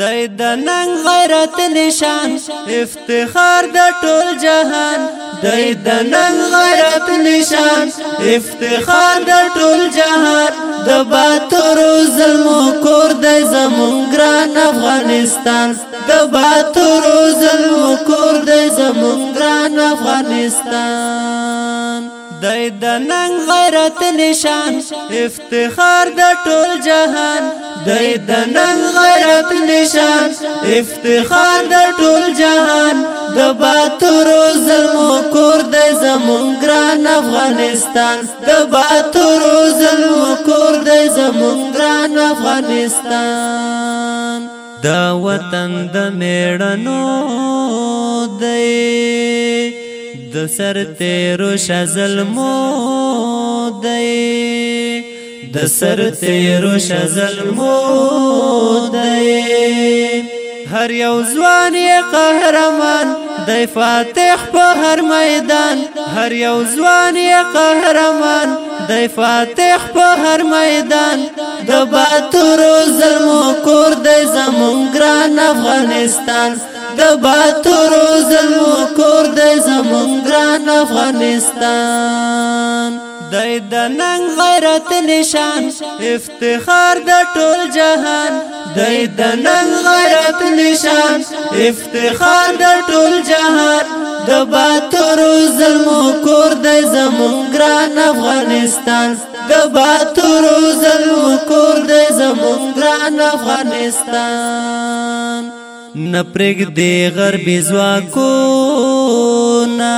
دای د ننګ غیرت نشان افتخار د ټول جهان دای د ننګ غیرت نشان افتخار د ټول جهان د باتورو ظلمو کور د زمون ګران افغانستان د باتورو ظلمو کور د زمون ګران افغانستان دای د ننګ غیرت نشان افتخار د ټول جهان دای د ننګ غیرت نشان افتخار د ټول جهان د باتورو ظلمو کور د زمون ګران افغانستان د باتورو ظلمو کور د زمون ګران افغانستان دا وطن د میړنو دی د سر تیرو شظلمو دی د سر تیرو شظلمو دی هر یو ځوان قهرمان دی فاتح په هر میدان هر یو ځوان قهرمان دی فاتح په هر میدان د باتورو ظلمو کور د زمون ګران افغانستان د باتورو ظلمو کور د زمون ګران افغانستان دای د ننګ غیرت نشان افتخار د ټول جهان دای د ننګ غیرت نشان افتخار د ټول جهان د باتورو ظلمو کور د زمون ګران افغانستان د باتورو ظلمو کور د زمون ګران افغانستان نپرګ دی غربي ځواکونه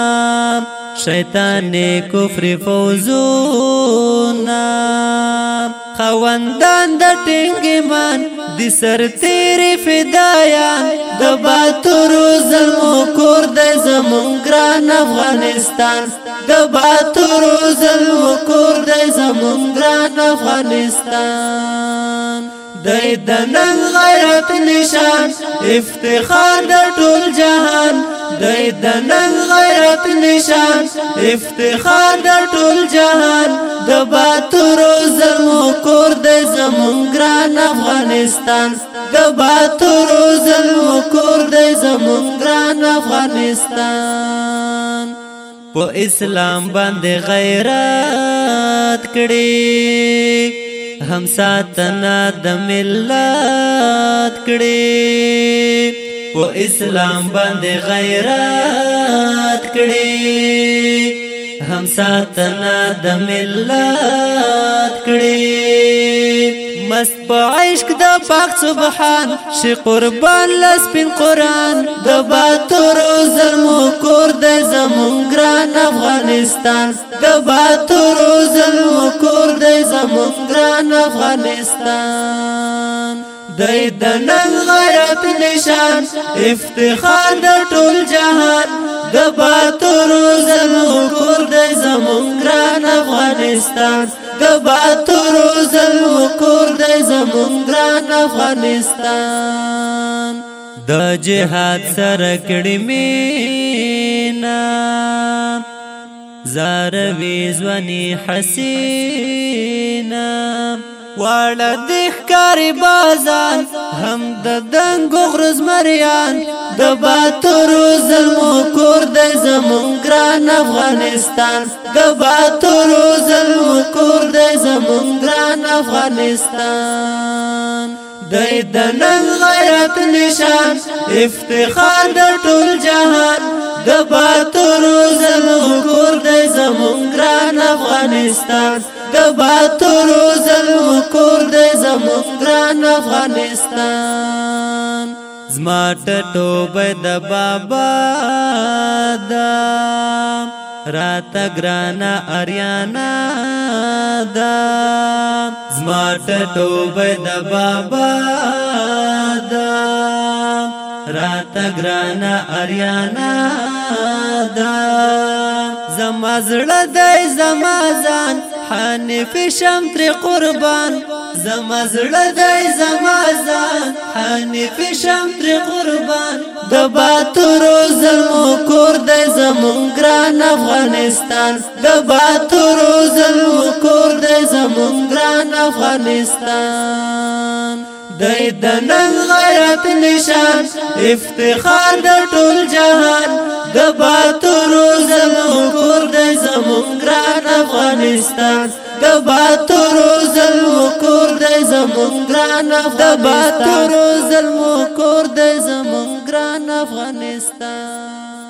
شیطان کفر فوزونا خوندان د ټینګمان د سر تیری فدایان د باتورو ظلمو کور د زمون ګران افغانستان د باتورو ظلمو کور د زمون ګران افغانستان دای د ننګ غیرت نشان افتخار د ټول جهان دای د ننګ غیرت نشان افتخار د ټول جهان د باتورو ظلمو کور د زمون ګران افغانستان د باتورو ظلمو کور د زمون ګران افغانستان په اسلام باندې غیرت کړي هم ساتنا د ملت کړي په اسلام باندې غیرت کړي هم ساتنا د ملت کړي مست په عشق د پاک سبحان شي قربان لسپین قران د باتورو ظلمو کور د زمون ګران افغانستان د باتورو ظلمو کور د زمون ګران افغانستان دای د ننګ غیرت نشان افتخار د ټول جهان د باتورو ظلمو کور د زمون ګران افغانستان د باتورو ظلمو کور د زمون ګران افغانستان د جهاد سره کړي مینا زاروي ځواني حسینا واړه د ښکاري بازان هم د دنګو غرز مریان د باتورو ظلمو کور د زمون ګران افغانستان د باتورو ظلمو کور د زمون ګران افغانستان دای د ننګ غیرت نشان افتخار د ټول جهان د باتورو ظلمو کور د زمون ګران افغانستان د باتورو ظلمو کور د زمون ګران افغانستان زما ټټوبه د بابا دا راته ګرانه اریانا دا زما ټټوبه د بابا دا راته ګرانه اریانا دا زما زړه دی زما ځان حنیف شم تر قربان زما زړه دی زما ځان حنیف شم تر قربان د باتورو ظلمو کور د زمون ګران افغانستان د باتورو ظلمو کور د زمون ګران افغانستان دای د ننګ غیرت نشان افتخار د ټول جهان د باتورو زلمو کور د زمون ګران افغانستان د باتورو زلمو کور د زمون ګران د باتورو زلمو کور د زمون ګران افغانستان